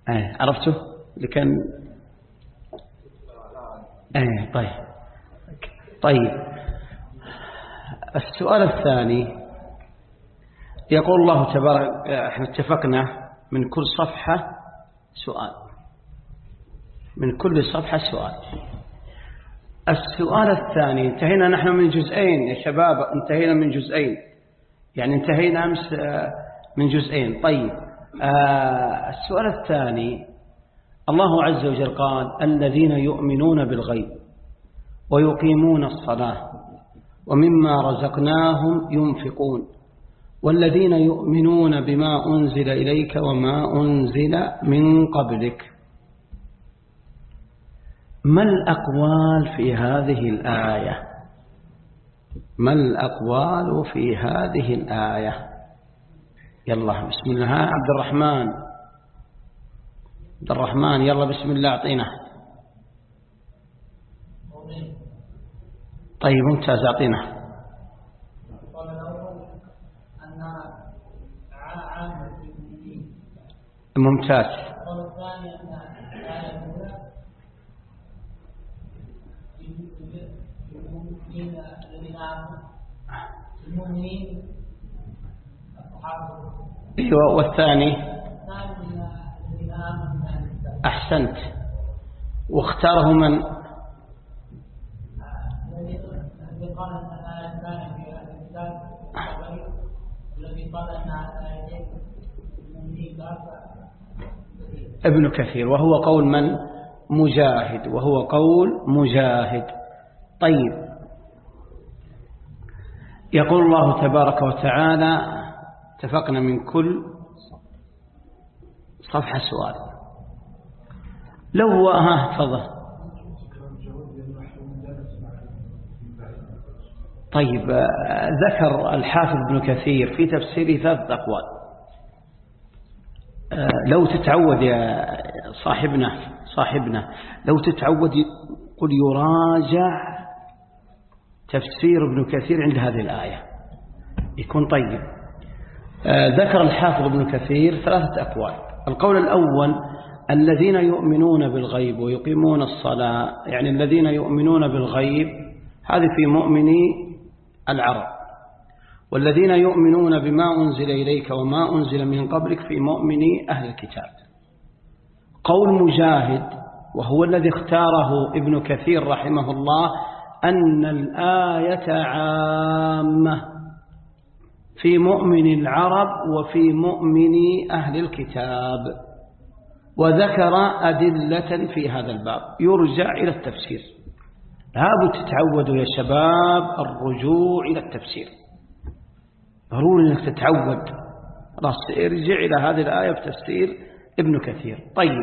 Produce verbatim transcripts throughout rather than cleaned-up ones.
ايه عرفته اللي كان ايه طيب طيب السؤال الثاني يقول الله تبارك، احنا اتفقنا من كل صفحة سؤال، من كل صفحة سؤال. السؤال الثاني، انتهينا نحن من جزئين يا شباب، انتهينا من جزئين، يعني انتهينا أمس من جزئين. طيب آه السؤال الثاني، الله عز وجل قال الذين يؤمنون بالغيب ويقيمون الصلاة ومما رزقناهم ينفقون والذين يؤمنون بما أنزل إليك وما أنزل من قبلك. ما الأقوال في هذه الآية؟ ما الأقوال في هذه الآية؟ يلا بسم الله. عبد الرحمن، عبد الرحمن يلا بسم الله أعطينا. طيب ممتاز أعطينا. ممتاز. ايوه والثاني احسنت. واختاره من؟ الذي قال ان الايه الثانيه في هذا الكتاب الذي قال ان الايه ابن كثير، وهو قول من؟ مجاهد، وهو قول مجاهد. طيب يقول الله تبارك وتعالى، اتفقنا من كل صفحة سؤال. لو هو ها تفضل. طيب ذكر الحافظ ابن كثير في تفسيره ثلاث أقوال. لو تتعود يا صاحبنا صاحبنا لو تتعود قل يراجع تفسير ابن كثير عند هذه الآية يكون طيب. ذكر الحافظ ابن كثير ثلاثة أقوال. القول الأول الذين يؤمنون بالغيب ويقيمون الصلاة، يعني الذين يؤمنون بالغيب هذه في مؤمني العرب، والذين يؤمنون بما أنزل إليك وما أنزل من قبلك في مؤمني أهل الكتاب. قول مجاهد وهو الذي اختاره ابن كثير رحمه الله أن الآية عامة في مؤمن العرب وفي مؤمن أهل الكتاب، وذكر أدلة في هذا الباب يرجع إلى التفسير. لابد تتعودوا يا شباب الرجوع إلى التفسير، ضروري أنك تتعود. خلاص ارجع إلى هذه الآية بتفسير ابن كثير. طيب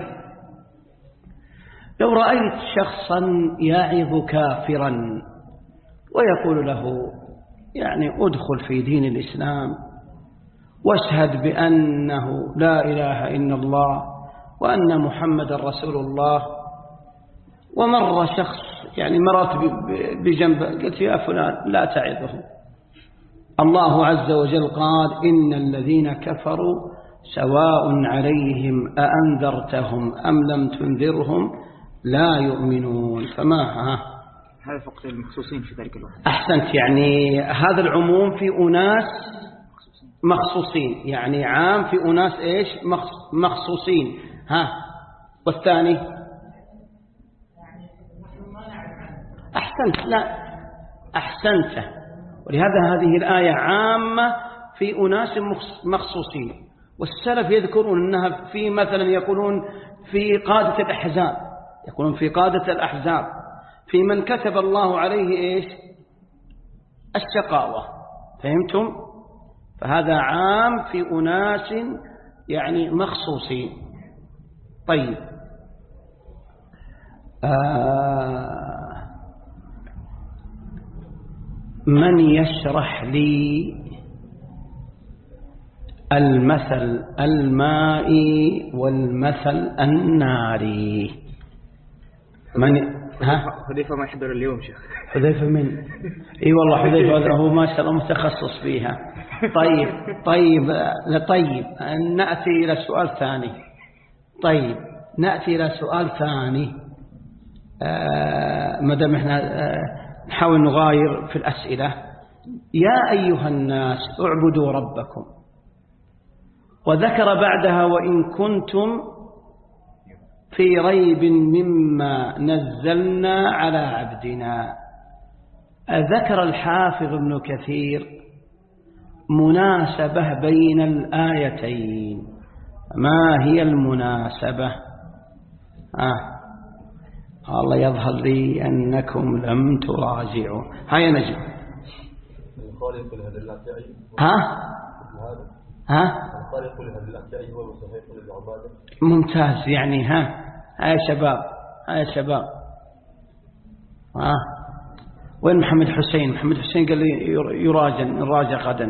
لو رأيت شخصا يعظ كافرا ويقول له يعني ادخل في دين الإسلام واشهد بأنه لا إله إلا الله وأن محمد رسول الله، ومر شخص يعني مرات بجنب قلت يا فلان لا تعظه، الله عز وجل قال إن الذين كفروا سواء عليهم أأنذرتهم أم لم تنذرهم لا يؤمنون. فما ها هذا فقط المخصوصين في ذلك الوقت. أحسنت، يعني هذا العموم في أناس مخصوصين، يعني عام في أناس إيش مخصوصين. ها والثاني أحسنت، لا أحسنت. ولهذا هذه الآية عامة في أناس مخصوصين. والسلف يذكرون أنها في مثلا يقولون في قادة الأحزاب، يقولون في قادة الأحزاب في من كتب الله عليه إيش الشقاوة. فهمتم؟ فهذا عام في أناس يعني مخصوصين. طيب آه من يشرح لي المثل المائي والمثل الناري؟ من ها حذيفة ما يحضر اليوم شيخ. حذيفة من اي والله حذيفة هو ما شاء الله متخصص فيها. طيب طيب طيب نأتي إلى سؤال ثاني. طيب نأتي إلى سؤال ثاني. آه مدام احنا آه نحاول نغاير في الأسئلة. يا أيها الناس اعبدوا ربكم، وذكر بعدها وإن كنتم في ريب مما نزلنا على عبدنا. ذكر الحافظ ابن كثير مناسبة بين الآيتين. ما هي المناسبة؟ آه. الله يظهر لي أنكم لم تراجعوا. هيا نجم. ها ها ممتاز. يعني ها يا شباب، يا شباب، ها وين محمد حسين؟ محمد حسين قال لي يراجع، نراجع غدا.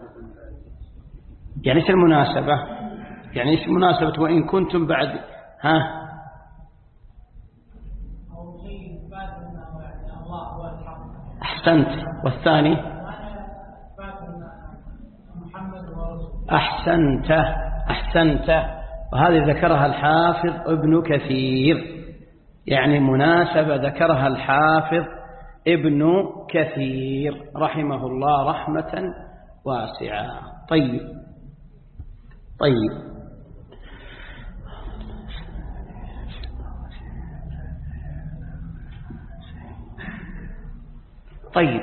يعني ايش المناسبة؟ يعني ايش مناسبة وإن كنتم بعد؟ ها أحسنت. والثاني أحسنت أحسنت وهذه ذكرها الحافظ ابن كثير. يعني مناسبة ذكرها الحافظ ابن كثير رحمه الله رحمة واسعة. طيب طيب طيب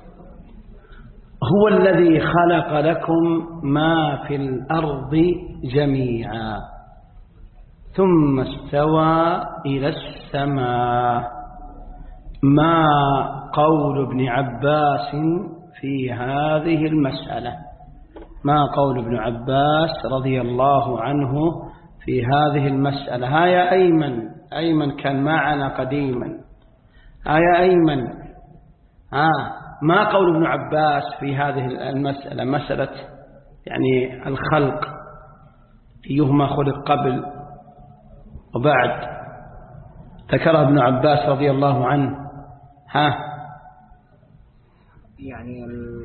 هو الذي خلق لكم ما في الأرض جميعا ثم استوى إلى السماء. ما قول ابن عباس في هذه المسألة؟ ما قول ابن عباس رضي الله عنه في هذه المسألة؟ ها يا أيمن، أيمن كان معنا قديما. ها يا أيمن، ها ما قول ابن عباس في هذه المسألة، مسألة يعني الخلق، أيهما خلق قبل وبعد؟ ذكر ابن عباس رضي الله عنه. ها يعني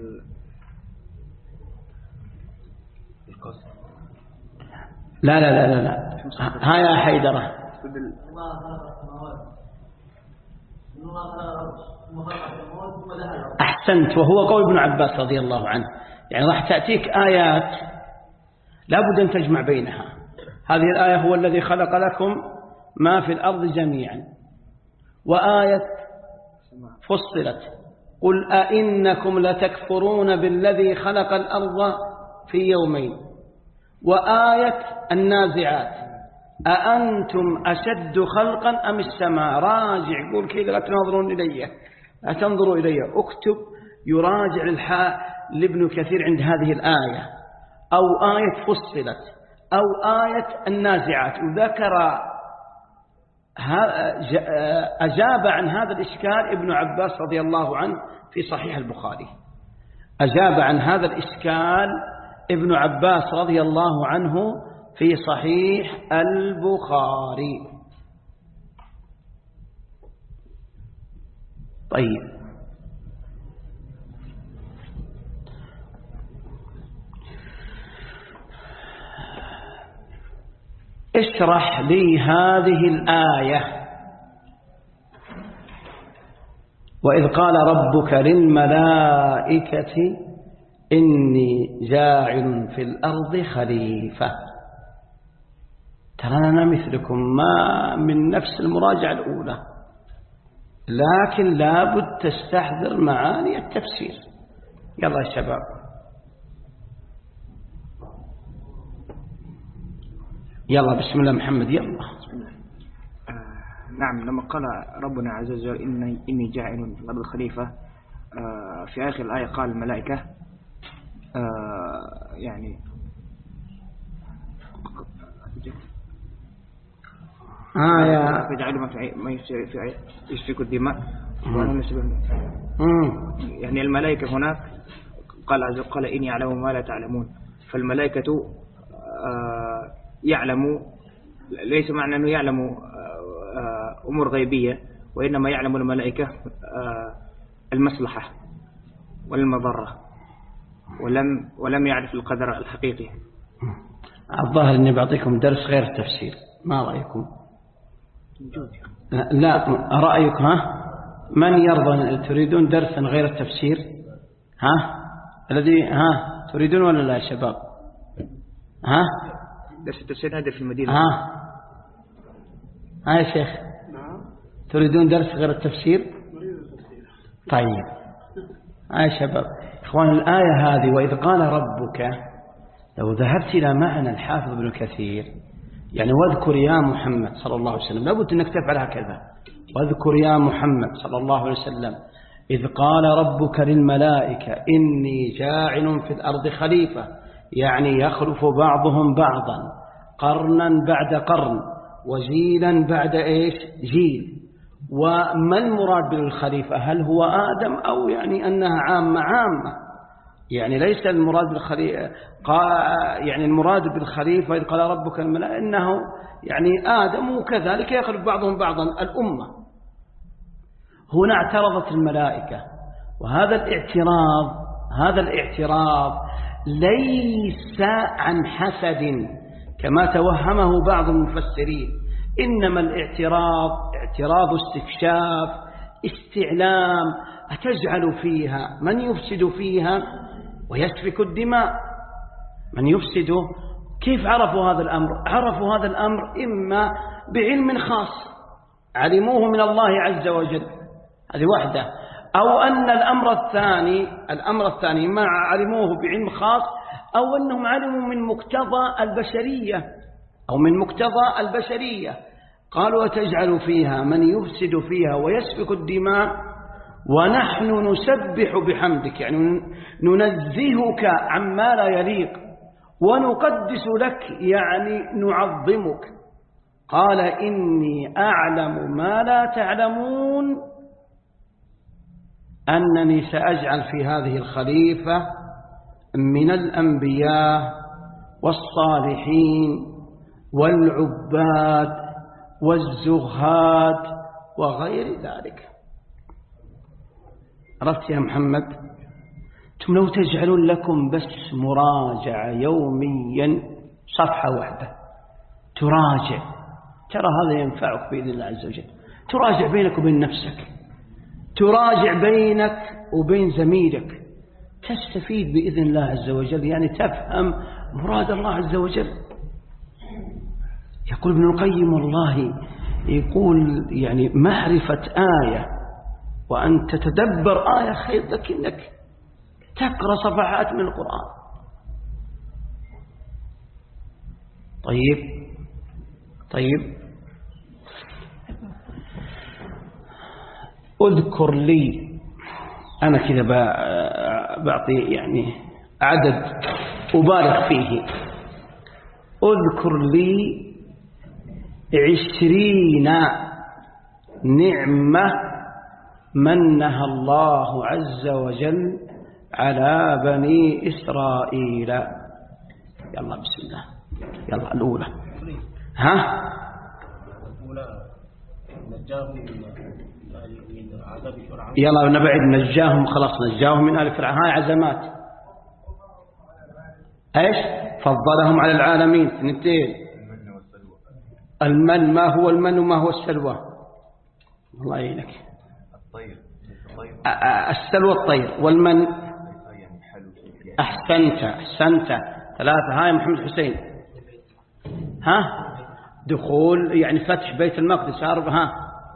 القصر. لا لا لا لا, لا. ها يا حيدرة. أحسنت. وهو قول ابن عباس رضي الله عنه. يعني راح تأتيك آيات لابد أن تجمع بينها. هذه الآية هو الذي خلق لكم ما في الأرض جميعا، وآية فصلت قل أئنكم لتكفرون بالذي خلق الأرض في يومين، وآية النازعات أأنتم أشد خلقا أم السماء. راجع قول كذا، لا تنظرون إلي، لا تنظروا إلي، اكتب يراجع الحاء لابن كثير عند هذه الآية، أو آية فصلت، أو آية النازعات. وذكر أجاب عن هذا الإشكال ابن عباس رضي الله عنه في صحيح البخاري. أجاب عن هذا الإشكال ابن عباس رضي الله عنه في صحيح البخاري. طيب اشرح لي هذه الآية. وإذ قال ربك للملائكة إني جاعل في الأرض خليفة. ترانا مثلكم ما من نفس المراجعة الأولى، لكن لابد تستحضر معاني التفسير. يلا يا شباب. يلا بسم الله محمد. يلا. آه نعم. لما قال ربنا عز وجل إني, إني جاعل في الأرض خليفة، آه في آخر الآية قال الملائكة، آه يعني آه يا يجعل ما في ما يسفك الدماء وأنا نسبه. يعني الملائكة هناك قال عز وجل قال إني أعلم ما لا تعلمون. فالملائكة آه يعلم، ليس معنى أنه يعلم آه أمور غيبية، وإنما يعلم الملائكة آه المصلحة والمضرة، ولم ولم يعرف القدر الحقيقي. الظاهر أني بعطيكم درس غير التفسير. ما رأيكم؟ لا رأيك ها؟ من يرضى؟ تريدون درسا غير التفسير؟ ها؟ الذي ها تريدون ولا لا يا شباب؟ ها؟ درس التفسير هذا في المدينة. ها؟ ها يا شيخ؟ تريدون درس غير التفسير؟ طيب ها يا شباب إخوان، الآية هذه وإذ قال ربك، لو ذهبت إلى معنى الحافظ ابن كثير يعني واذكر يا محمد صلى الله عليه وسلم، لابد أنك تفعل هكذا، واذكر يا محمد صلى الله عليه وسلم إذ قال ربك للملائكة إني جاعل في الأرض خليفة، يعني يخلف بعضهم بعضا قرنا بعد قرن وجيلا بعد إيش جيل. وما المراد بالخليفة؟ هل هو آدم أو يعني أنها عامة عامة؟ يعني ليس المراد بالخليفة يعني المراد بالخليفة إذ قال ربك الملائكة إنه يعني آدم، وكذلك يخلف بعضهم بعضا الأمة. هنا اعترضت الملائكة، وهذا الاعتراض هذا الاعتراض ليس عن حسد كما توهمه بعض المفسرين، إنما الاعتراض اعتراض استكشاف استعلام. أتجعل فيها من يفسد فيها ويسفك الدماء؟ من يفسد؟ كيف عرفوا هذا الأمر؟ عرفوا هذا الأمر إما بعلم خاص علموه من الله عز وجل، هذه واحدة، أو أن الأمر الثاني الأمر الثاني ما علموه بعلم خاص، أو أنهم علموا من مقتضى البشرية أو من مقتضى البشرية. قالوا أتجعل فيها من يفسد فيها ويسفك الدماء ونحن نسبح بحمدك، يعني ننزهك عما لا يليق، ونقدس لك يعني نعظمك. قال إني أعلم ما لا تعلمون أنني سأجعل في هذه الخليفة من الأنبياء والصالحين والعباد والزهاد وغير ذلك. عرفت يا محمد؟ أنتم لو تجعلون لكم بس مراجعة يوميا صفحة واحدة تراجع، ترى هذا ينفعك بإذن الله عز وجل. تراجع بينك وبين نفسك، تراجع بينك وبين زميلك، تستفيد بإذن الله عز وجل، يعني تفهم مراد الله عز وجل. يقول ابن القيم والله يقول يعني معرفة آية وأن تتدبر آية خير لك إنك تقرأ صفحات من القرآن. طيب طيب اذكر لي، أنا كذا بعطي يعني عدد أبالغ فيه، اذكر لي عشرين نعمة منها الله عز وجل على بني إسرائيل. يلا بسم الله، يلا الأولى. ها يلا نبعد، نجاهم خلاص، نجاهم من آل فرعون. هاي عزمات ايش؟ فضلهم على العالمين. اثنتين، المن، ما هو المن وما هو السلوى؟ الله يعينك. الطير، السلوى الطير، والمن أحسنت أحسنت ثلاثة. هاي محمد حسين. ها دخول يعني فتح بيت المقدس. أربعة. ها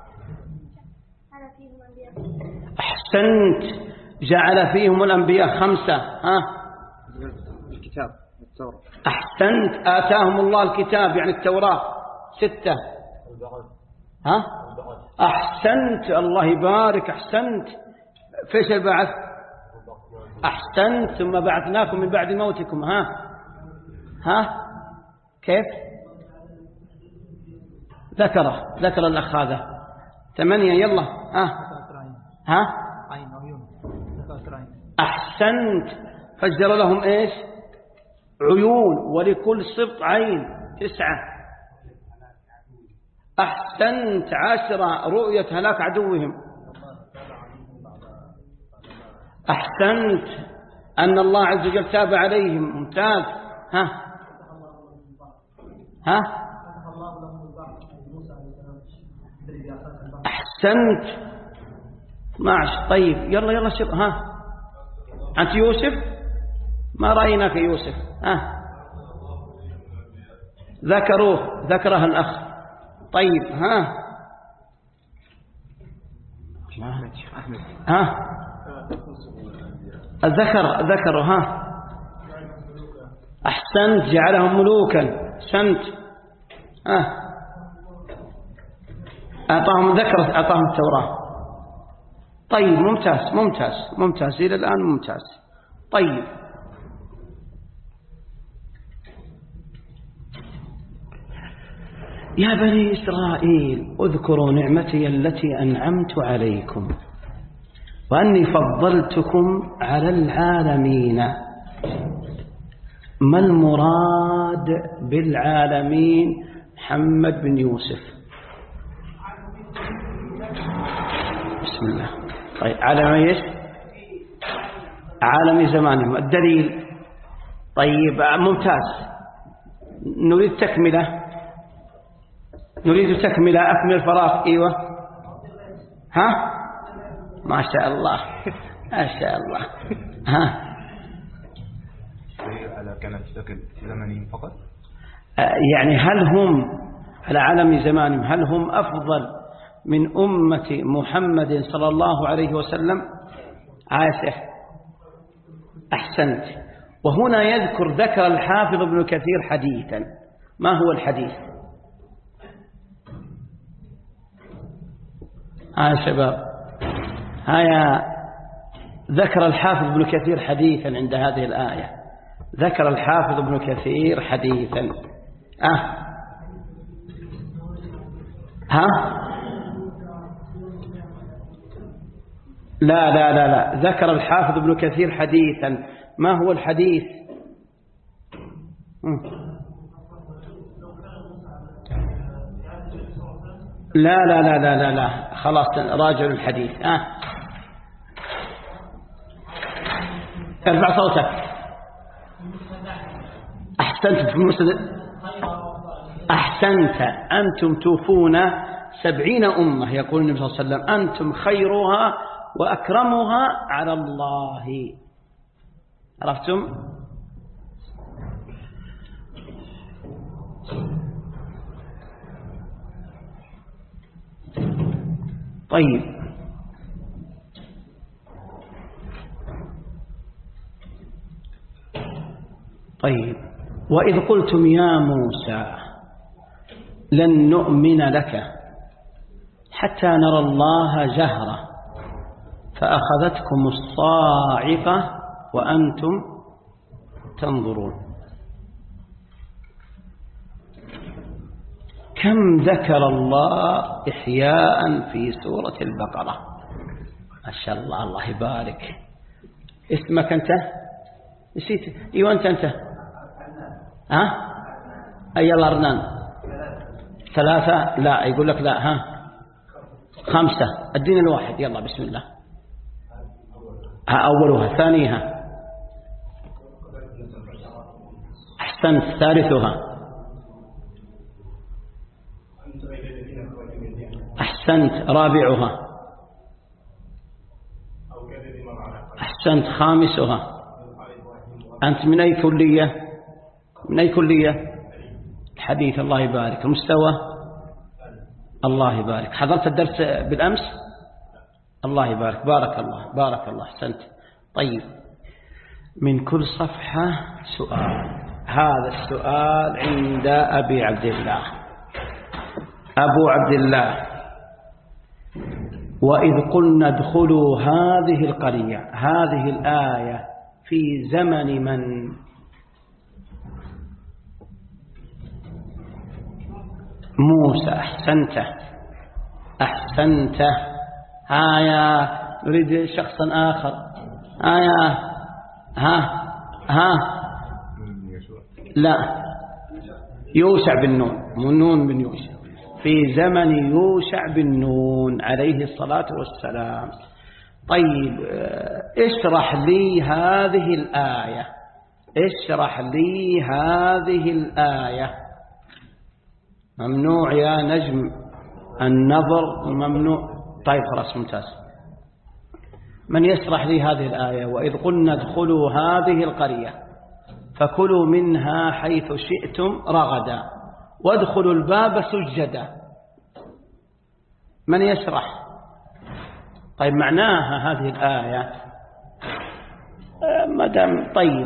أحسنت، جعل فيهم الأنبياء. خمسة. ها الكتاب التوراة. أحسنت، آتاهم الله الكتاب يعني التوراة. ستة. ها أحسنت، الله يبارك، أحسنت. فيش البعث؟ أحسنت، ثم بعثناكم من بعد موتكم. ها ها كيف ذكره ذكر الأخ هذا. ثمانية. يلا. ها ها أحسنت، فجر لهم إيش؟ عيون، ولكل سبط عين. تسعة. أحسنت، عشرة، رؤية هلاك عدوهم. أحسنت، أن الله عز وجل تاب عليهم. ممتاز. ها ها أحسنت اثنا عشر. طيب يلا يلا شوف. ها أنت يوسف؟ ما رأيناك يوسف. ها ذكروه ذكرها الأخ. طيب ها ها الذكر ذكروا. ها أحسنت جعلهم ملوكا. أحسنت. ها أعطاهم ذكر أعطاهم التوراة. طيب ممتاز ممتاز ممتاز إلى الآن ممتاز. طيب يا بني إسرائيل اذكروا نعمتي التي أنعمت عليكم وأني فضلتكم على العالمين. ما المراد بالعالمين؟ محمد بن يوسف. بسم الله. طيب عالم ايش؟ عالم زمانهم. الدليل؟ طيب ممتاز. نريد تكملة نريد تكملة أكمل الفراغ. أيوة ها ما شاء الله ما شاء الله. ها كانت شكل زمني فقط يعني هل هم على عالم زمانهم هل هم أفضل من أمة محمد صلى الله عليه وسلم؟ عاسف. أحسنت. وهنا يذكر ذكر الحافظ ابن كثير حديثا. ما هو الحديث؟ ها شباب هيا ذكر الحافظ ابن كثير حديثا عند هذه الآية. ذكر الحافظ ابن كثير حديثا. أه ها لا لا لا لا ذكر الحافظ ابن كثير حديثا. ما هو الحديث؟ لا لا لا لا لا لا خلاص راجع الحديث. آه. ارفع صوتك. أحسنت في المسند. أحسنت. أنتم توفون سبعين أمة يقول النبي صلى الله عليه وسلم أنتم خيرها وأكرمها على الله. عرفتم؟ طيب طيب وإذ قلتم يا موسى لن نؤمن لك حتى نرى الله جهرة فأخذتكم الصاعقة وأنتم تنظرون. كم ذكر الله إحياء في سورة البقرة. ما شاء الله الله يبارك. اسمك أنت؟ نسيت. ايوه أنت أنت ها أي الأرنان ثلاثة. لا يقول لك لا. ها خمسة. الدين الواحد. يلا بسم الله. ها أولها. ثانيها. أحسنت. ثالثها. أحسنت. رابعها. أحسنت. خامسها. أنت من أي كلية؟ من أي كلية؟ الحديث. الله يبارك. المستوى. الله يبارك. حضرت الدرس بالأمس؟ الله يبارك. بارك الله بارك الله. أحسنت. طيب من كل صفحة سؤال. هذا السؤال عند أبي عبد الله. أبو عبد الله وإذ قلنا ادخلوا هذه القرية. هذه الآية في زمن من؟ موسى. أحسنت أحسنت. هيا نريد شخصا آخر. هيا ها ها لا يوشع بن نون. منون بن يوشع. في زمن يوشع بن نون عليه الصلاة والسلام. طيب اشرح لي هذه الآية. اشرح لي هذه الآية. ممنوع يا نجم. النظر ممنوع. طيب خلاص ممتاز. من يشرح لي هذه الآية؟ وإذ قلنا ادخلوا هذه القرية فكلوا منها حيث شئتم رغدا وادخلوا الباب سجدا. من يشرح؟ طيب معناها هذه الآية مدام. طيب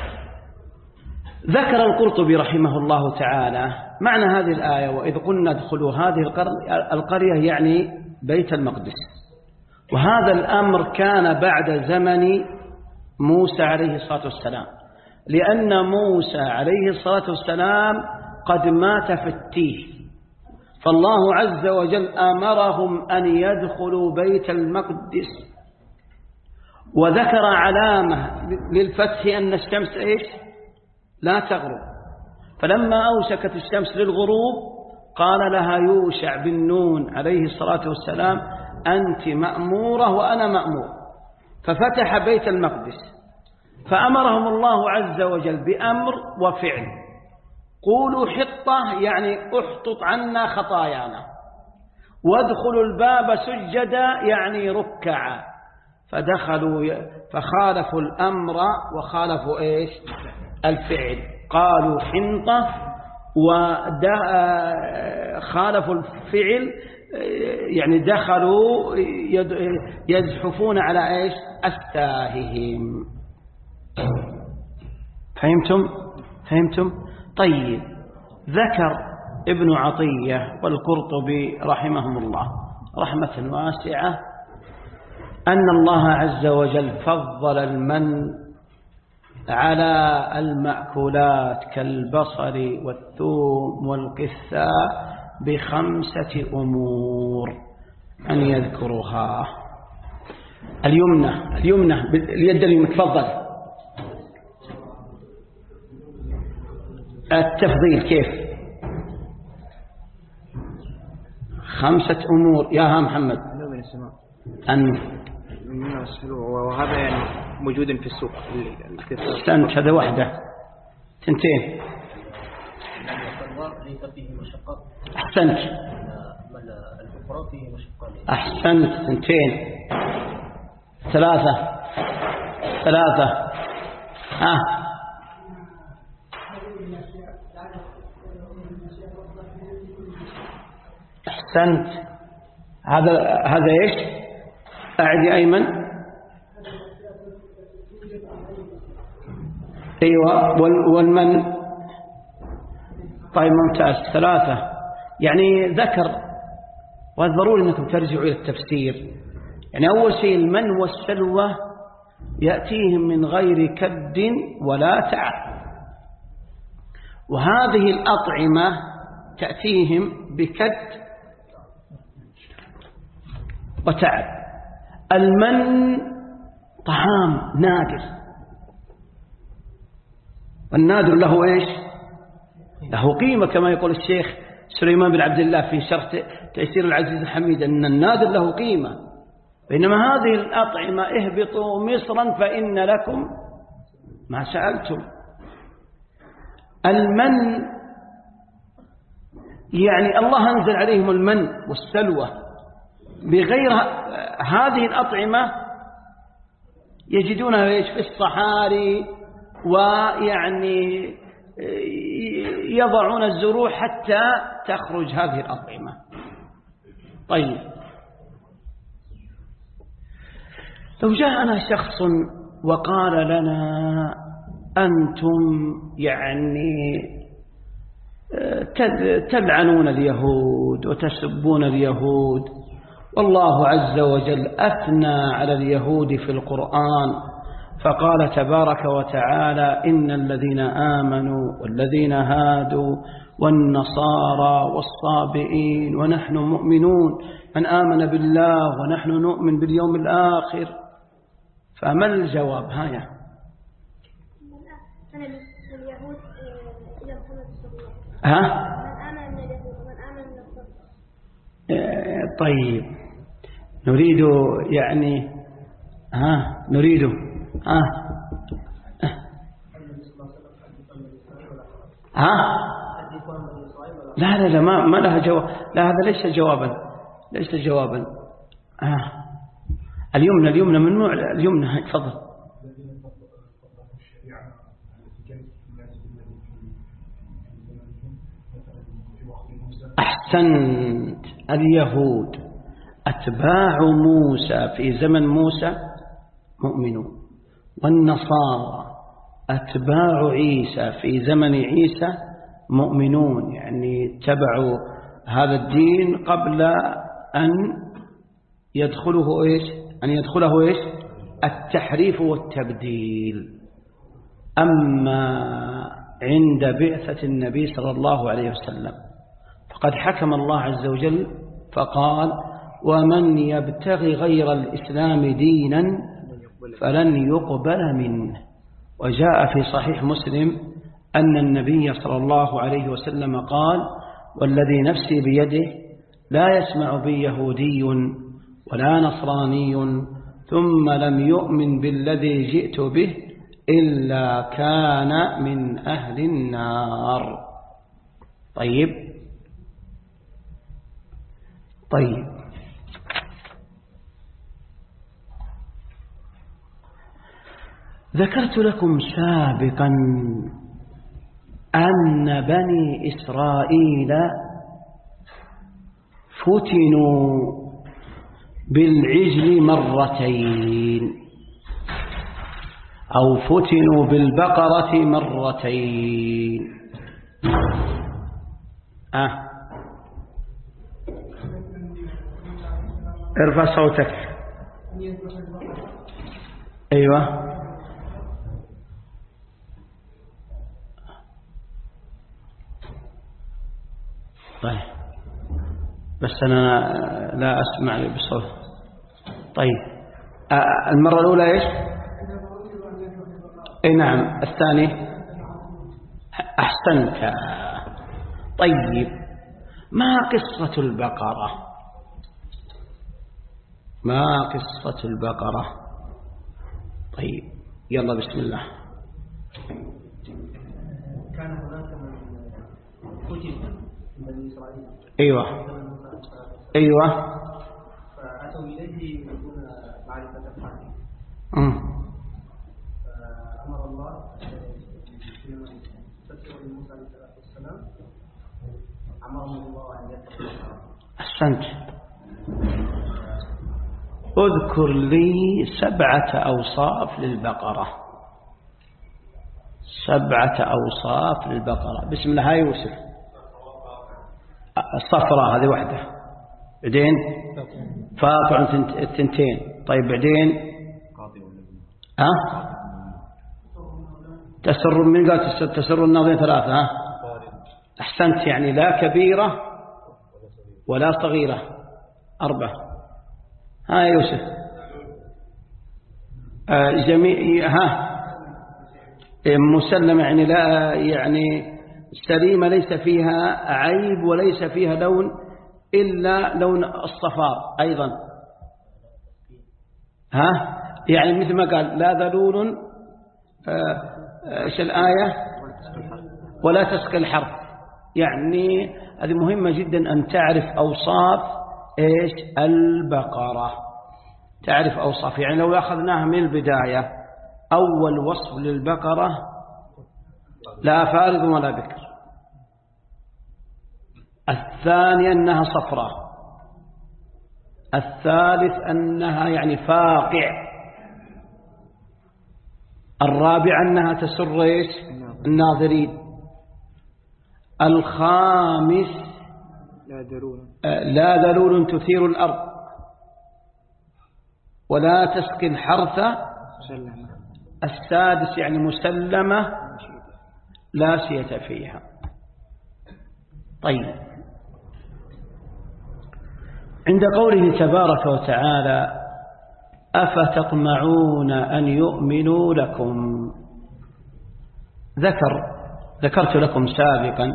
ذكر القرطبي رحمه الله تعالى معنى هذه الآية وإذ قلنا ادخلوا هذه القرية يعني بيت المقدس، وهذا الأمر كان بعد زمن موسى عليه الصلاة والسلام، لأن موسى عليه الصلاة والسلام قد مات في التيه، فالله عز وجل أمرهم أن يدخلوا بيت المقدس، وذكر علامة للفتح أن الشمس إيش؟ لا تغرب. فلما أوشكت الشمس للغروب قال لها يوشع بن نون عليه الصلاة والسلام أنت مأمورة وأنا مأمور، ففتح بيت المقدس، فأمرهم الله عز وجل بأمر وفعل. قولوا حطة يعني احطط عنا خطايانا، وادخلوا الباب سجدا يعني ركعا. فدخلوا فخالفوا الأمر وخالفوا إيش؟ الفعل. قالوا حنطة وخالفوا الفعل، يعني دخلوا يزحفون على إيش؟ أستاههم. فهمتم؟ فهمتم؟ طيب ذكر ابن عطية والقرطبي رحمهم الله رحمة واسعة أن الله عز وجل فضل المن على المأكولات كالبصل والثوم والقثاء بخمسة أمور أن يذكرها. اليمنى اليمنى اليد اليمنى. تفضل. التفضيل كيف؟ خمسة أمور يا محمد. من السماء. أن وهذا يعني موجود في السوق. أحسنت. هذا واحدة. تنتين. أحسنت. أحسنت. تنتين. ثلاثة. ثلاثة. ها آه. أحسنت. هذا هذا إيش؟ أعد يا أيمن. أيوة. والمن. طيب ممتاز. ثلاثة. يعني ذكر، والضروري أنكم ترجعوا إلى التفسير. يعني أول شيء المن والسلوى يأتيهم من غير كد ولا تعب، وهذه الأطعمة تأتيهم بكد وتعب. المن طعام نادر، والنادر له إيش؟ له قيمة، كما يقول الشيخ سليمان بن عبد الله في شرح تيسير العزيز الحميد أن النادر له قيمة. بينما هذه الأطعمة اهبطوا مصرا فإن لكم ما سألتم. المن يعني الله أنزل عليهم المن والسلوى، بغير هذه الأطعمة يجدونها في الصحاري، ويعني يضعون الزروع حتى تخرج هذه الأطعمة. طيب لو جاءنا شخص وقال لنا أنتم يعني تلعنون اليهود وتسبون اليهود، والله عز وجل أثنى على اليهود في القرآن فقال تبارك وتعالى إن الذين آمنوا والذين هادوا والنصارى والصابئين ونحن مؤمنون، من آمن بالله ونحن نؤمن باليوم الآخر. فما الجواب؟ هايا ها؟ طيب نريد يعني ها نريد ها ها لا لا لا ما, ما لها جواب. لا هذا ليس جوابا، ليس جوابا. آه. اليمنى اليمنى ممنوع. اليمنى تفضل. أحسنت. اليهود أتباع موسى في زمن موسى مؤمنون، والنصارى أتباع عيسى في زمن عيسى مؤمنون، يعني اتبعوا هذا الدين قبل أن يدخله إيش أن يدخله إيش التحريف والتبديل. أما عند بعثة النبي صلى الله عليه وسلم فقد حكم الله عز وجل فقال: ومن يبتغي غير الإسلام دينا فلن يقبل منه. وجاء في صحيح مسلم أن النبي صلى الله عليه وسلم قال: والذي نفسي بيده لا يسمع بي يهودي ولا نصراني ثم لم يؤمن بالذي جئت به إلا كان من أهل النار. طيب طيب ذكرت لكم سابقا أن بني إسرائيل فتنوا بالعجل مرتين أو فتنوا بالبقرة مرتين. آه. ارفع صوتك. أيوة. طيب بس أنا لا أسمع بصوت. طيب آه المرة الأولى إيش؟ أي نعم. الثاني أحسنت. طيب ما قصة البقرة؟ ما قصة البقرة؟ طيب يلا بسم الله. كان هناك من فتن بني إسرائيل. أيوة أيوة. فأتوا إليه دون معرفة الحق. فأمر الله حينما تسأل موسى عليه الصلاة والسلام أمرهم الله أن يتقوا. أحسنت. اذكر لي سبعة أوصاف للبقرة. سبعة أوصاف للبقرة. بسم الله. هاي يوسف. الصفراء هذه واحدة. بعدين فاطع الثنتين. طيب بعدين ها تسر من قال تسر الناظرين ثلاثة. ها أحسنت. يعني لا كبيرة ولا صغيرة. أربعة. ها يوسف. آه جميع. ها مسلمة يعني لا يعني سليمة ليس فيها عيب وليس فيها لون إلا لون الصفار أيضا. ها يعني مثل ما قال لا ذلول ايش الآية ولا تسقي الحرث. يعني هذه مهمة جدا أن تعرف أوصاف ايش البقرة. تعرف أوصاف. يعني لو أخذناها من البداية أول وصف للبقرة لا فارض ولا بكر. الثاني أنها صفراء. الثالث أنها يعني فاقع. الرابع أنها تسر إيش الناظرين. الخامس لا ذلول لا ذلول تثير الأرض ولا تسقي الحرث. السادس يعني مسلمة لا شية فيها. طيب عند قوله تبارك وتعالى أفتطمعون أن يؤمنوا لكم، ذكر ذكرت لكم سابقا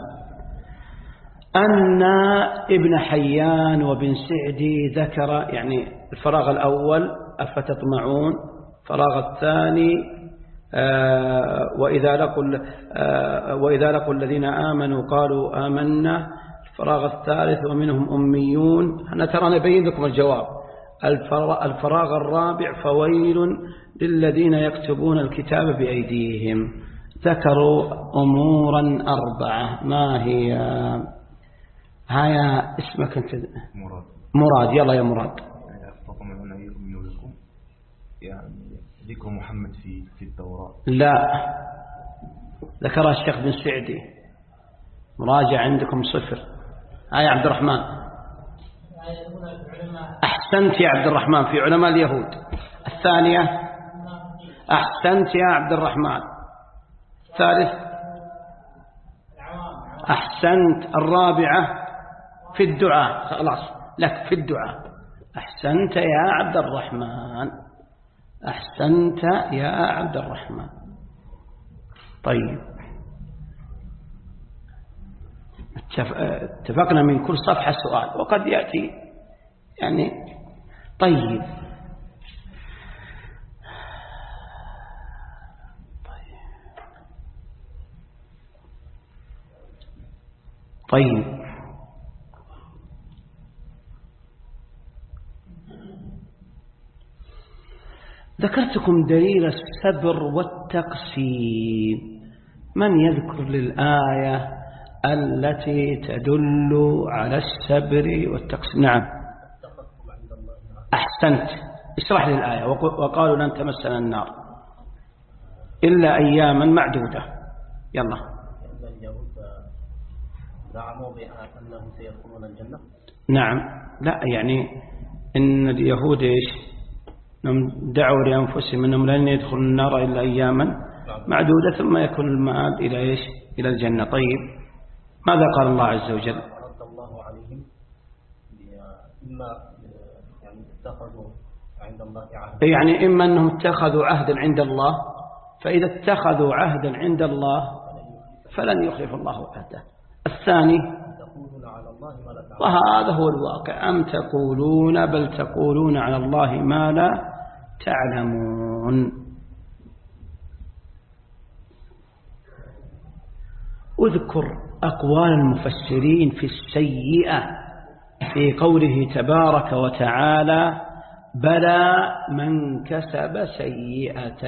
أن ابن حيان وابن سعدي ذكر يعني الفراغ الأول أفتطمعون، الفراغ الثاني آه وإذا لقوا آه وإذا لقوا الذين آمنوا قالوا آمنا. الفراغ الثالث ومنهم أميون. أنا ترى نبين لكم الجواب. الفراغ الرابع فويل للذين يكتبون الكتاب بأيديهم. ذكروا أمورا أربعة. ما هي؟ هيا اسمك أنت؟ مراد. مراد. يلا يا مراد. فطمعون أن يؤمنوا لكم يعني ذكر محمد في في التوراة. لا، ذكرها الشيخ بن سعدي. مراجع عندكم صفر. هيا عبد الرحمن. أحسنت يا عبد الرحمن، في علماء اليهود. الثانية أحسنت يا عبد الرحمن. الثالث أحسنت. الرابعة في الدعاء. خلاص لك في الدعاء. أحسنت يا عبد الرحمن. أحسنت يا عبد الرحمن. طيب اتفقنا من كل صفحة سؤال وقد يأتي يعني. طيب طيب ذكرتكم دليل السبر والتقسيم. من يذكر للآية التي تدل على السبر والتقسيم؟ نعم أحسنت. اشرح لي الآية. وقالوا لن تمسنا النار إلا أياما معدودة. يلا. اليهود زعموا بأنهم سيدخلون الجنة. نعم. لا يعني إن اليهود إيش دعوا لأنفسهم أنهم لن يدخلوا النار إلا أياما معدودة ثم يكون المآب إلى إيش إلى الجنة. طيب ماذا قال الله عز وجل؟ رد الله عليهم إما يعني اتخذوا عند الله عهدا، يعني إما أنهم اتخذوا عهدا عند الله، فإذا اتخذوا عهدا عند الله فلن يخلف الله عهده. الثاني وهذا هو الواقع. أم تقولون بل تقولون على الله ما لا تعلمون. اذكر أقوال المفسرين في السيئة في قوله تبارك وتعالى بلى من كسب سيئة.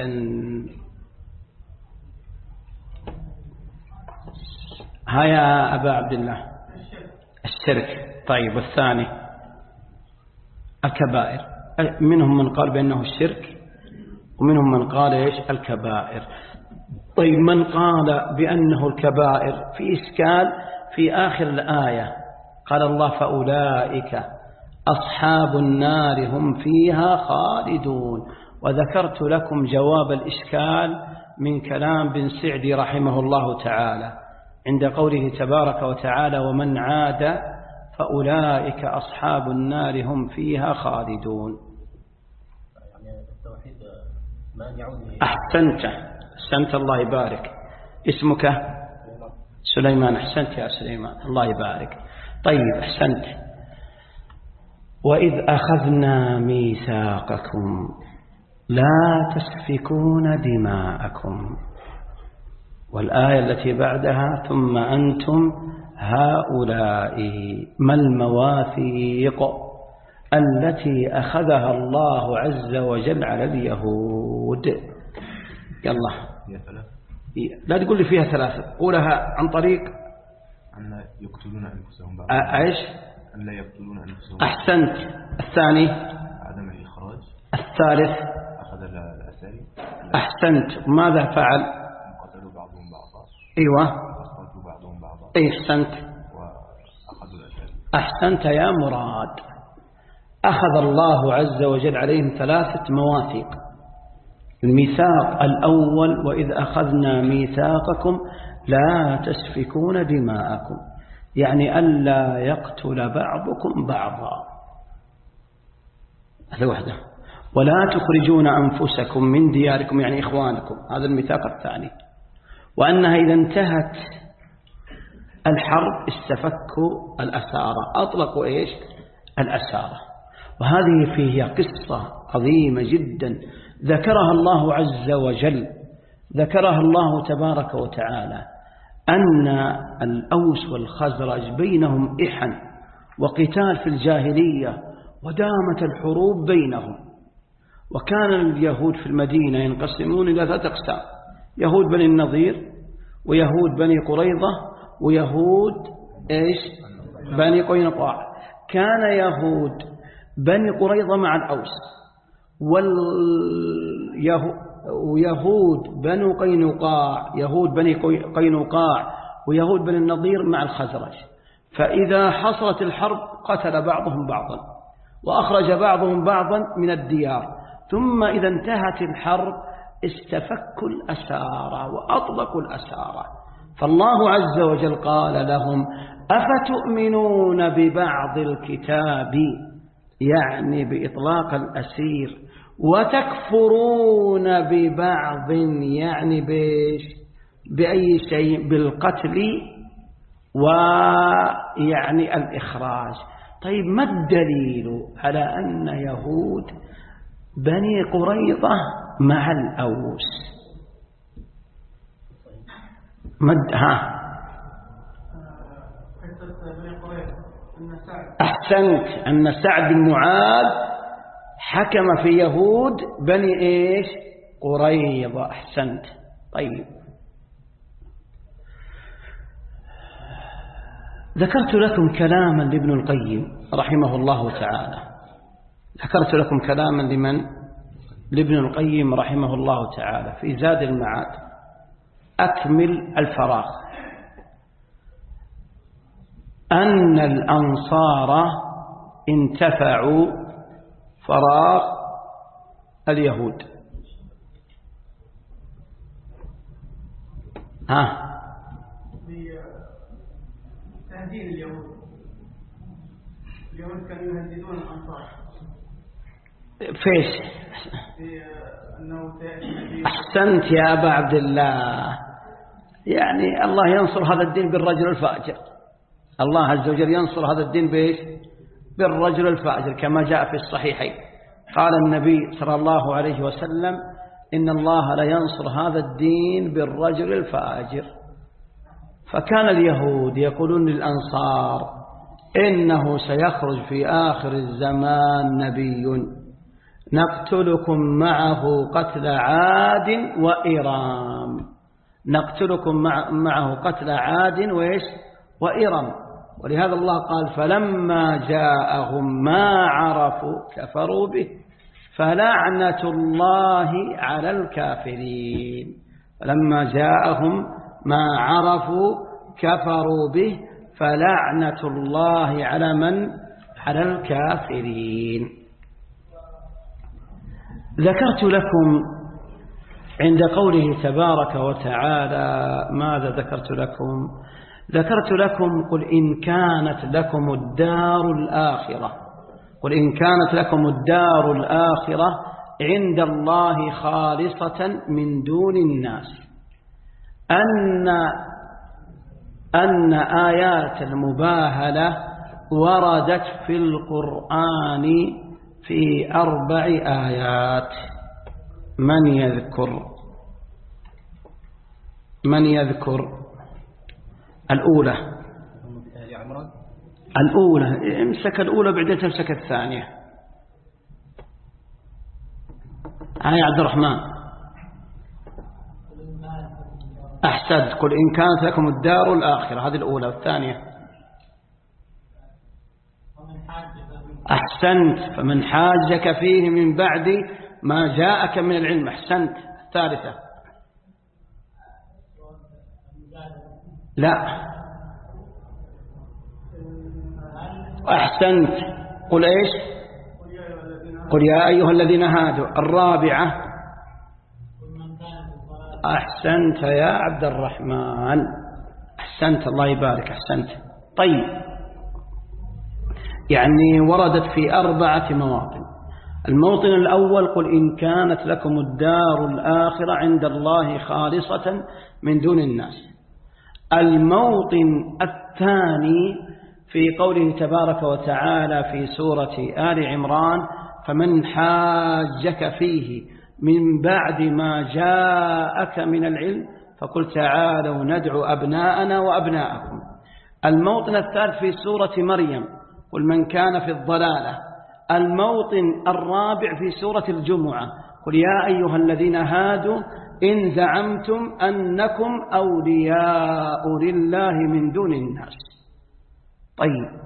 هيا أبا عبد الله. الشرك. طيب والثاني الكبائر. منهم من قال بأنه الشرك ومنهم من قال إيش الكبائر. طيب من قال بأنه الكبائر في إشكال في آخر الآية. قال الله فأولئك أصحاب النار هم فيها خالدون. وذكرت لكم جواب الإشكال من كلام بن سعدي رحمه الله تعالى عند قوله تبارك وتعالى ومن عاد فأولئك أصحاب النار هم فيها خالدون. يعني التوحيد مانع. أحسنت. أحسنت الله يبارك. اسمك سليمان. أحسنت يا سليمان الله يبارك. طيب أحسنت. وإذ أخذنا ميثاقكم لا تسفكون دماءكم. والآية التي بعدها ثم أنتم هؤلاء ما المواثيق التي أخذها الله عز وجل على اليهود. يلا لا تقول لي فيها ثلاثة، قولها عن طريق أن لا يقتلون أنفسهم بعد. أعيش أن لا يقتلون أنفسهم. أحسنت. الثاني عدم الإخراج. الثالث أخذ الأساري. أحسنت. ماذا فعل؟ قتلوا بعضهم بعضا. أيوة قتلوا بعضهم بعضا. أحسنت. وأخذوا الأساري. أحسنت يا مراد. أخذ الله عز وجل عليهم ثلاثة مواثيق. الميثاق الأول وإذ أخذنا ميثاقكم لا تسفكون دماءكم، يعني ألا يقتل بعضكم بعضا، هذا وحده. ولا تخرجون أنفسكم من دياركم، يعني إخوانكم، هذا الميثاق الثاني. وأنها إذا انتهت الحرب استفكوا الأسارة، أطلقوا إيش الأسارة. وهذه فيها قصة عظيمة جدا ذكرها الله عز وجل ذكرها الله تبارك وتعالى أن الأوس والخزرج بينهم إحن وقتال في الجاهلية ودامت الحروب بينهم. وكان اليهود في المدينة ينقسمون إلى ثلاثة أقسام: يهود بني النضير، ويهود بني قريظة، ويهود إيش بني قينقاع. كان يهود بني قريظة مع الأوس، ويهود بني قينقاع يهود بني قينقاع ويهود بني النضير مع الخزرج. فإذا حصلت الحرب قتل بعضهم بعضا وأخرج بعضهم بعضا من الديار، ثم إذا انتهت الحرب استفكوا الأسارى وأطلقوا الأسارى. فالله عز وجل قال لهم: أفتؤمنون ببعض الكتاب، يعني بإطلاق الأسير، وتكفرون ببعض، يعني بإيش؟ بأي شيء، بالقتل ويعني الإخراج. طيب ما الدليل على أن يهود بني قريظة مع الأوس؟ مد ها أحسنت، أن سعد بن معاذ حكم في يهود بني إيش قريظة. أحسنت. طيب ذكرت لكم كلاما لابن القيم رحمه الله تعالى. ذكرت لكم كلاما لمن؟ لابن القيم رحمه الله تعالى في زاد المعاد أكمل الفراغ، أن الأنصار انتفعوا فراغ اليهود. ها تهديد اليهود. اليهود كانوا يهددون الأنصار. فيش؟ في أنه أحسنت يا أبا عبد الله. يعني الله ينصر هذا الدين بالرجل الفاجر. الله عز وجل ينصر هذا الدين بإيش؟ بالرجل الفاجر، كما جاء في الصحيحين. قال النبي صلى الله عليه وسلم: إن الله لا ينصر هذا الدين بالرجل الفاجر. فكان اليهود يقولون للأنصار: إنه سيخرج في آخر الزمان نبي نقتلكم معه قتل عاد وإرام. نقتلكم معه قتل عاد وإيش؟ وإرم. ولهذا الله قال: فلما جاءهم ما عرفوا كفروا به فلعنة الله على الكافرين. فلما جاءهم ما عرفوا كفروا به فلعنة الله على من؟ على الكافرين. ذكرت لكم عند قوله تبارك وتعالى ماذا ذكرت لكم؟ ذكرت لكم: قل إن كانت لكم الدار الآخرة قل إن كانت لكم الدار الآخرة عند الله خالصة من دون الناس، أن أن آيات المباهلة وردت في القرآن في أربع آيات. من يذكر من يذكر الأولى؟ الأولى امسك الأولى بعدين تمسك الثانية. يا عبد الرحمن أحسنت. قل إن كانت لكم الدار الآخرة، هذه الأولى. والثانية أحسنت. فمن حاجك فيه من بعد ما جاءك من العلم. أحسنت. الثالثة لا أحسنت. قل إيش؟ قل يا أيها الذين هادوا. الرابعة أحسنت يا عبد الرحمن. أحسنت، الله يبارك. أحسنت. طيب يعني وردت في أربعة مواطن. الموطن الأول: قل إن كانت لكم الدار الآخرة عند الله خالصة من دون الناس. الموطن الثاني في قوله تبارك وتعالى في سورة آل عمران: فمن حاجك فيه من بعد ما جاءك من العلم فقل تعالوا ندعو أبناءنا وأبناءكم. الموطن الثالث في سورة مريم قل من كان في الضلالة. الموطن الرابع في سورة الجمعة قل يا أيها الذين هادوا إن زعمتم أنكم أولياء لله من دون الناس. طيب،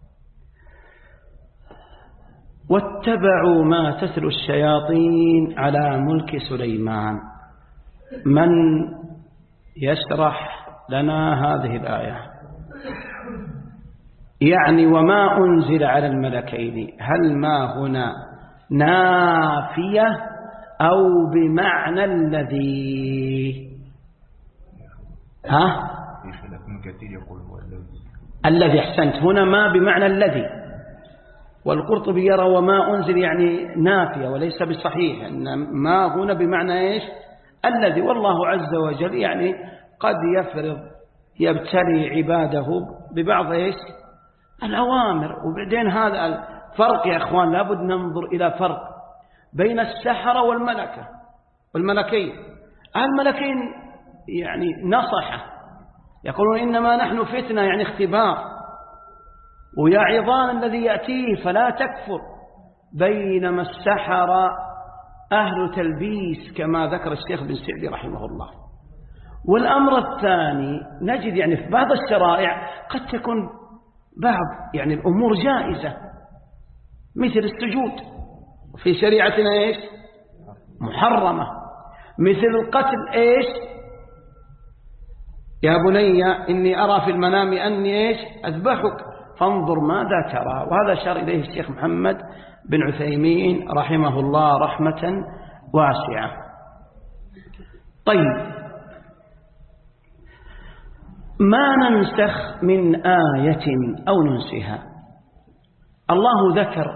واتبعوا ما تتلو الشياطين على ملك سليمان. من يشرح لنا هذه الآية؟ يعني وما أنزل على الملكين، هل ما هنا نافية أو بمعنى الذي؟ ها؟ الذي. أحسنت، هنا ما بمعنى الذي. والقرطبي يرى وما أنزل يعني نافية وليس بصحيح، إن ما هنا بمعنى إيش؟ الذي. والله عز وجل يعني قد يفرض يبتلي عباده ببعض إيش؟ الأوامر. وبعدين هذا الفرق يا أخوان، لابد ننظر إلى فرق بين السحرة والملكة والملكين. الملكين يعني نصحة، يقولون إنما نحن فتنة يعني اختبار، ويا عظام الذي يأتيه فلا تكفر. بينما السحرة أهل تلبيس كما ذكر الشيخ بن سعدي رحمه الله. والأمر الثاني نجد يعني في بعض الشرائع قد تكون بعض يعني الأمور جائزة مثل السجود، في شريعتنا إيش؟ محرمة. مثل القتل إيش؟ يا بني إني أرى في المنام أني إيش؟ أذبحك فانظر ماذا ترى. وهذا أشار إليه الشيخ محمد بن عثيمين رحمه الله رحمة واسعة. طيب، ما ننسخ من آية أو ننسها. الله ذكر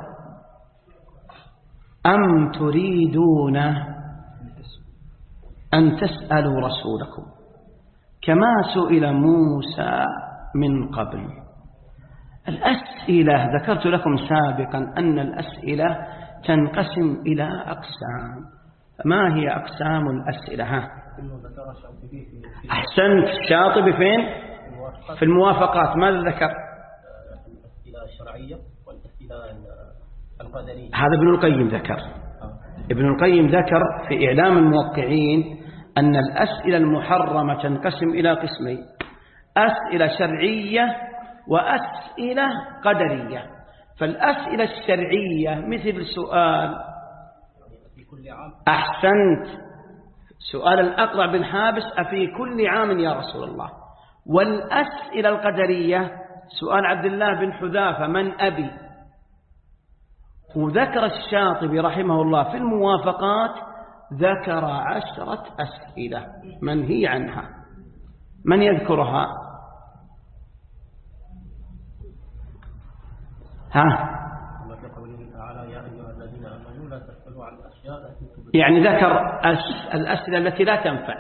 أم تريدون أن تسألوا رسولكم كما سئل موسى من قبل. الأسئلة ذكرت لكم سابقا أن الأسئلة تنقسم إلى أقسام. ما هي أقسام الأسئلة؟ ها؟ أحسنت، الشاطبي فين؟ في الموافقات. ماذا ذكر؟ الأسئلة الشرعية والأسئلة القدرية. هذا ابن القيم ذكر. ابن القيم ذكر في إعلام الموقعين أن الأسئلة المحرمة تنقسم إلى قسمين: أسئلة شرعية وأسئلة قدرية. فالأسئلة الشرعية مثل سؤال أحسنت سؤال الأقرع بن حابس أفي كل عام يا رسول الله. والأسئلة القدرية سؤال عبد الله بن حذافة من أبي. وذكر الشاطبي رحمه الله في الموافقات ذكر عشرة أسئلة منهي عنها. من يذكرها؟ ها؟ يعني ذكر الأسئلة التي لا تنفع.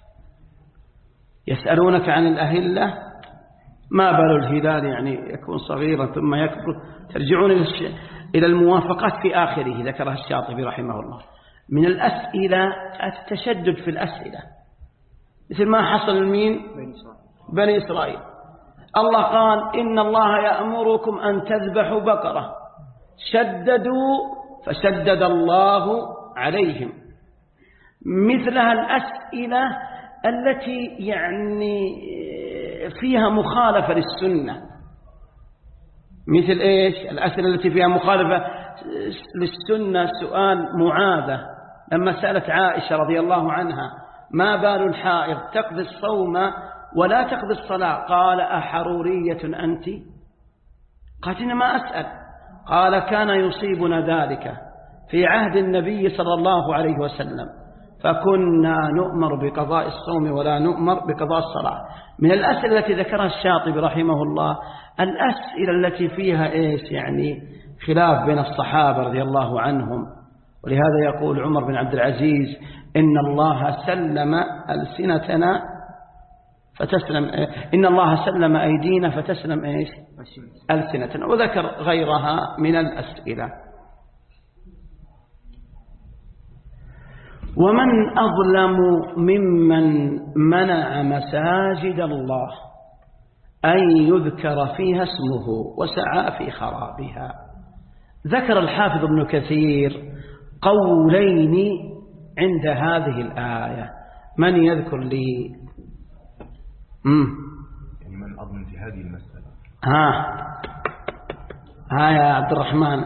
يسألونك عن الأهلة ما بال الهلال يعني يكون صغيرا ثم يكبر. ترجعون إلى الموافقات في آخره ذكرها الشاطبي رحمه الله. من الأسئلة التشدد في الأسئلة مثل ما حصل المين بني إسرائيل. الله قال إن الله يأمركم أن تذبحوا بقرة، شددوا فشدد الله عليهم. مثلها الأسئلة التي يعني فيها مخالفة للسنة، مثل إيش؟ الأسئلة التي فيها مخالفة للسنة. سؤال معاذة لما سألت عائشة رضي الله عنها ما بال الحائض تقضي الصوم ولا تقضي الصلاة، قال أحرورية أنت؟ قالت إنما أسأل. قال كان يصيبنا ذلك في عهد النبي صلى الله عليه وسلم فكنا نؤمر بقضاء الصوم ولا نؤمر بقضاء الصلاة. من الأسئلة التي ذكرها الشاطبي رحمه الله الأسئلة التي فيها إيش؟ يعني خلاف بين الصحابة رضي الله عنهم. ولهذا يقول عمر بن عبد العزيز إن الله سلم ألسنتنا فتسلم إن الله سلم أيدينا فتسلم إيش؟ ألسنتنا. وذكر غيرها من الأسئلة. ومن أظلم ممن منع مساجد الله أن يذكر فيها اسمه وسعى في خرابها. ذكر الحافظ ابن كثير قولين عند هذه الآية، من يذكر لي؟ مم. يعني من أظلم في هذه المسألة؟ ها ها يا عبد الرحمن.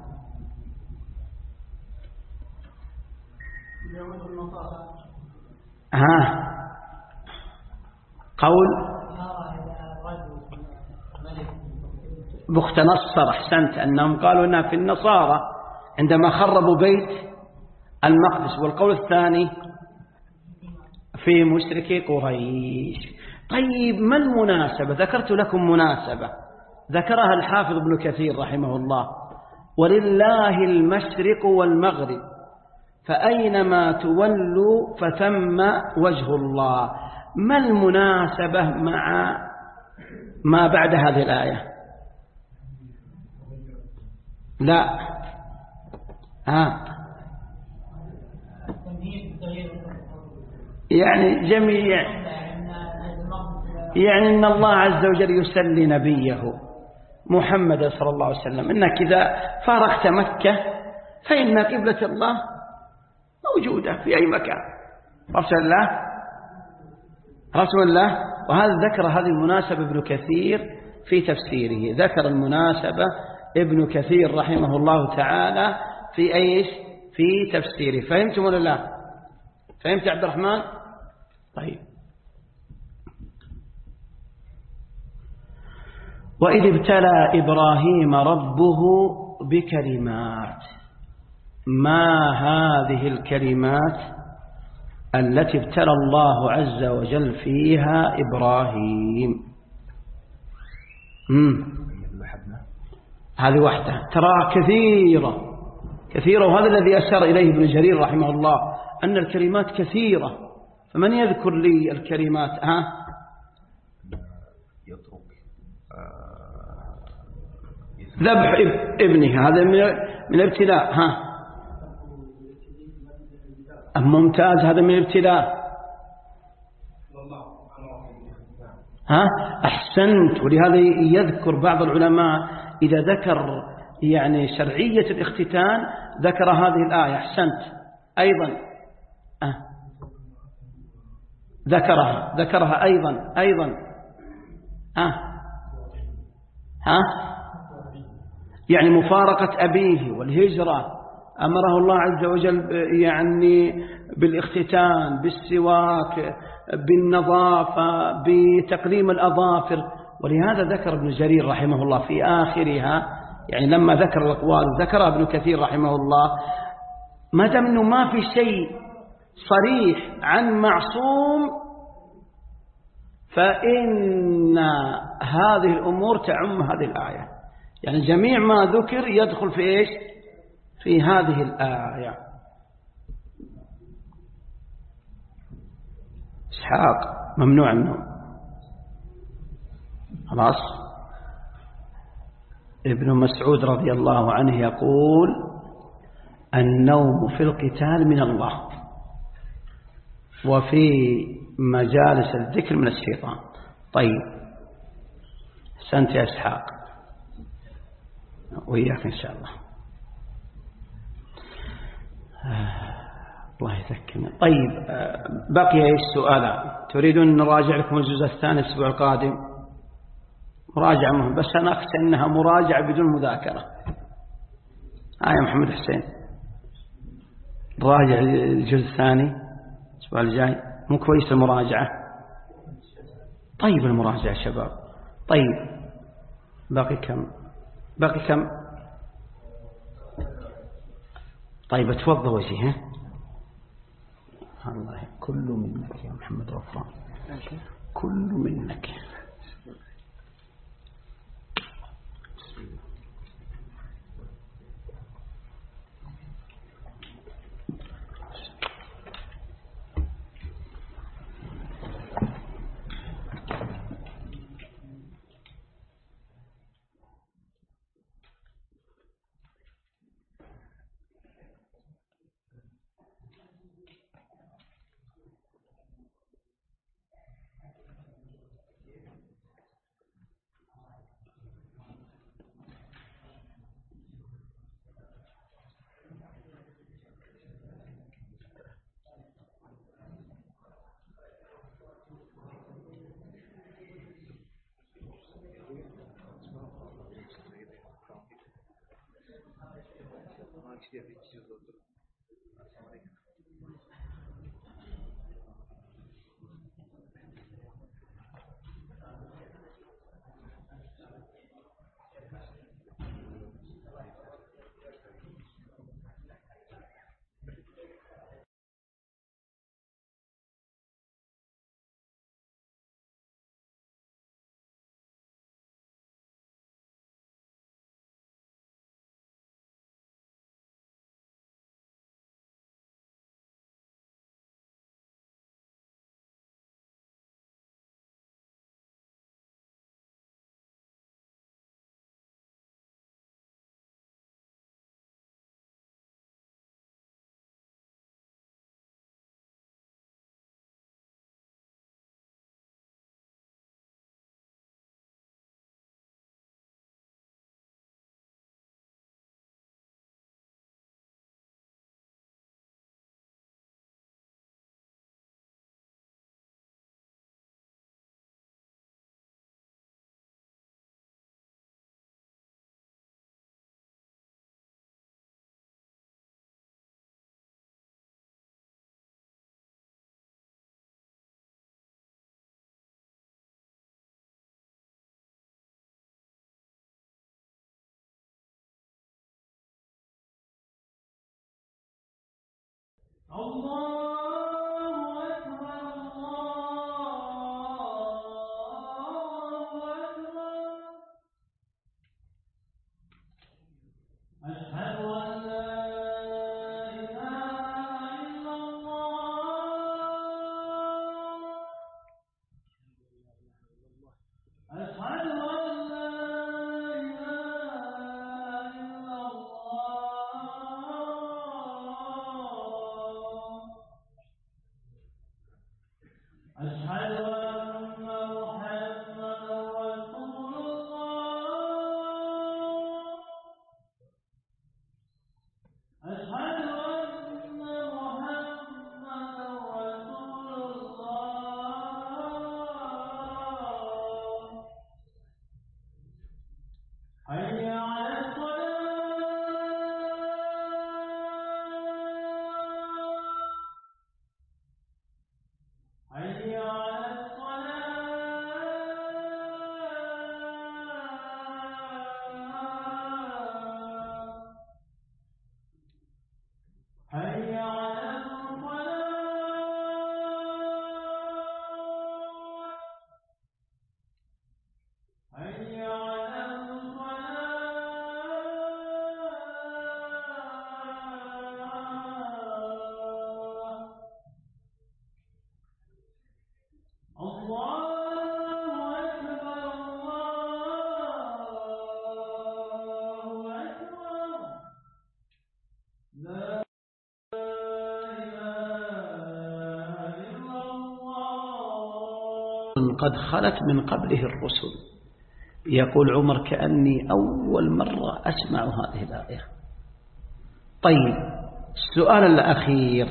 ها قول بخت نصر. أحسنت، أنهم قالوا أنها في النصارى عندما خربوا بيت المقدس. والقول الثاني في مشركي قريش. طيب ما المناسبة؟ ذكرت لكم مناسبة ذكرها الحافظ ابن كثير رحمه الله: ولله المشرق والمغرب فأينما تولوا فثم وجه الله. ما المناسبة مع ما بعد هذه الآية؟ لا ها يعني جميع، يعني أن الله عز وجل يسلي نبيه محمد صلى الله عليه وسلم أنك إذا فارقت مكة فإن قبلة الله موجودة في أي مكان. رسول الله رسول الله وهذا ذكر هذه المناسبة ابن كثير في تفسيره. ذكر المناسبة ابن كثير رحمه الله تعالى في أيش؟ في تفسيره. فهمتم ولا لا؟ فهمت يا عبد الرحمن؟ طيب. وإذ ابتلى إبراهيم ربه بكلمات. ما هذه الكلمات التي ابتلى الله عز وجل فيها إبراهيم؟ مم. هذه واحدة تراها كثيرة كثيرة، وهذا الذي أشار إليه ابن جرير رحمه الله أن الكلمات كثيرة. فمن يذكر لي الكلمات؟ ها ذبح ابنه، هذا من الابتلاء. ها ممتاز، هذا من الابتلاء. ها أحسنت. ولهذا يذكر بعض العلماء إذا ذكر يعني شرعية الاختتان ذكر هذه الآية. أحسنت. أيضا أه. ذكرها ذكرها أيضا أيضا أه. ها يعني مفارقة أبيه والهجرة. أمره الله عز وجل يعني بالاختتان، بالسواك، بالنظافة، بتقليم الأظافر. ولهذا ذكر ابن جرير رحمه الله في آخرها، يعني لما ذكر الأقوال ذكر ابن كثير رحمه الله، ما دام أنه ما في شيء صريح عن معصوم فإن هذه الأمور تعم هذه الآية. يعني جميع ما ذكر يدخل في إيش؟ في هذه الآية. إسحاق ممنوع النوم. خلاص. ابن مسعود رضي الله عنه يقول: النوم في القتال من الله، وفي مجالس الذكر من الشيطان. طيب أحسنت يا إسحاق، وإياك إن شاء الله. الله يذكرنا. طيب بقي ايش سؤال؟ تريدون نراجع لكم الجزء الثاني الأسبوع القادم؟ مراجعة مهم، بس أنا أخشى أنها مراجعة بدون مذاكرة. آه يا محمد حسين، راجع الجزء الثاني الأسبوع الجاي. مو كويس المراجعة؟ طيب المراجعة شباب. طيب باقي كم؟ باقي كم؟ طيب اتوضى وجهي. الله كل منك يا محمد غفران، كل منك. قد خلت من قبله الرسل. يقول عمر كأني أول مرة أسمع هذه الآية. طيب، السؤال الأخير،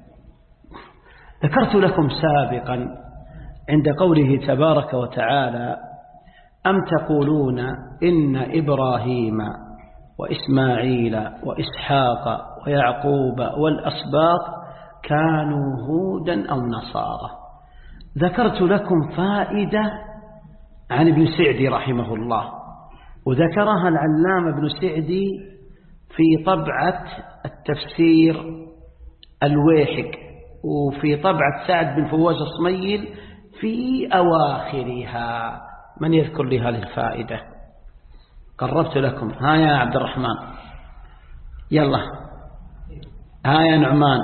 ذكرت لكم سابقا عند قوله تبارك وتعالى: أم تقولون إن إبراهيم وإسماعيل وإسحاق ويعقوب والأسباط كانوا هودا أو نصارى. ذكرت لكم فائدة عن ابن سعدي رحمه الله، وذكرها العلامة ابن سعدي في طبعة التفسير الويحك، وفي طبعة سعد بن فواز الصميل في أواخرها. من يذكر لي هذه الفائدة؟ قربت لكم. ها يا عبد الرحمن، يلا. ها يا نعمان.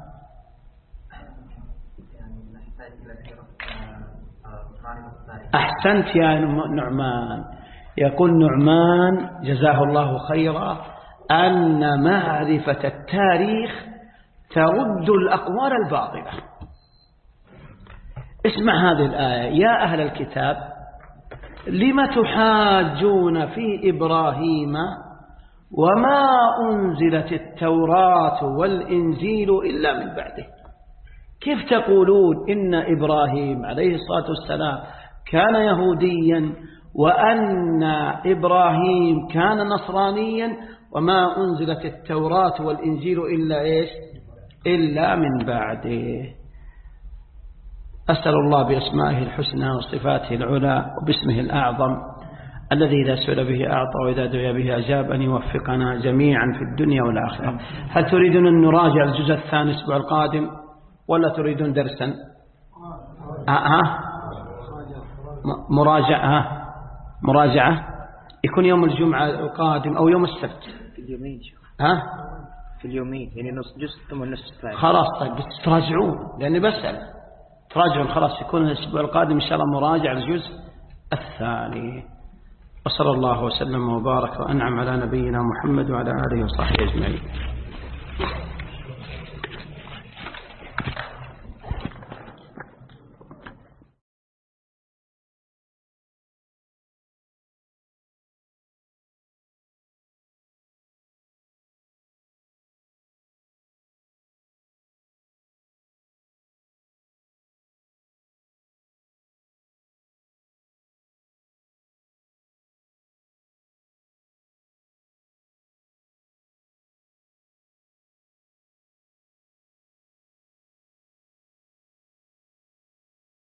أحسنت يا نعمان. يقول نعمان جزاه الله خيرا أن معرفة التاريخ ترد الأقوال الباطلة. اسمع هذه الآية: يا أهل الكتاب لم تحاجون في إبراهيم وما أنزلت التوراة والإنجيل إلا من بعده. كيف تقولون إن إبراهيم عليه الصلاة والسلام كان يهوديا وأن إبراهيم كان نصرانيا وما أنزلت التوراة والإنجيل إلا إيش إلا من بعده. أسأل الله بأسمائه الحسنى وصفاته العلى وباسمه الأعظم الذي إذا سئل به أعطى وإذا دعي به أجاب أن يوفقنا جميعا في الدنيا والآخرة. هل تريدون أن نراجع الجزء الثاني الأسبوع القادم ولا تريدون درسا؟ ها مراجعة مراجعة يكون يوم الجمعة القادم أو يوم السبت في اليومين ها في اليومين يعني نص جزء ثم نص الثاني. خلاص طيب بس تراجعون لأني بسأل تراجعون خلاص يكون الأسبوع القادم إن شاء الله مراجع الجزء الثاني. وصلى الله وسلم وبارك وأنعم على نبينا محمد وعلى آله وصحبه أجمعين.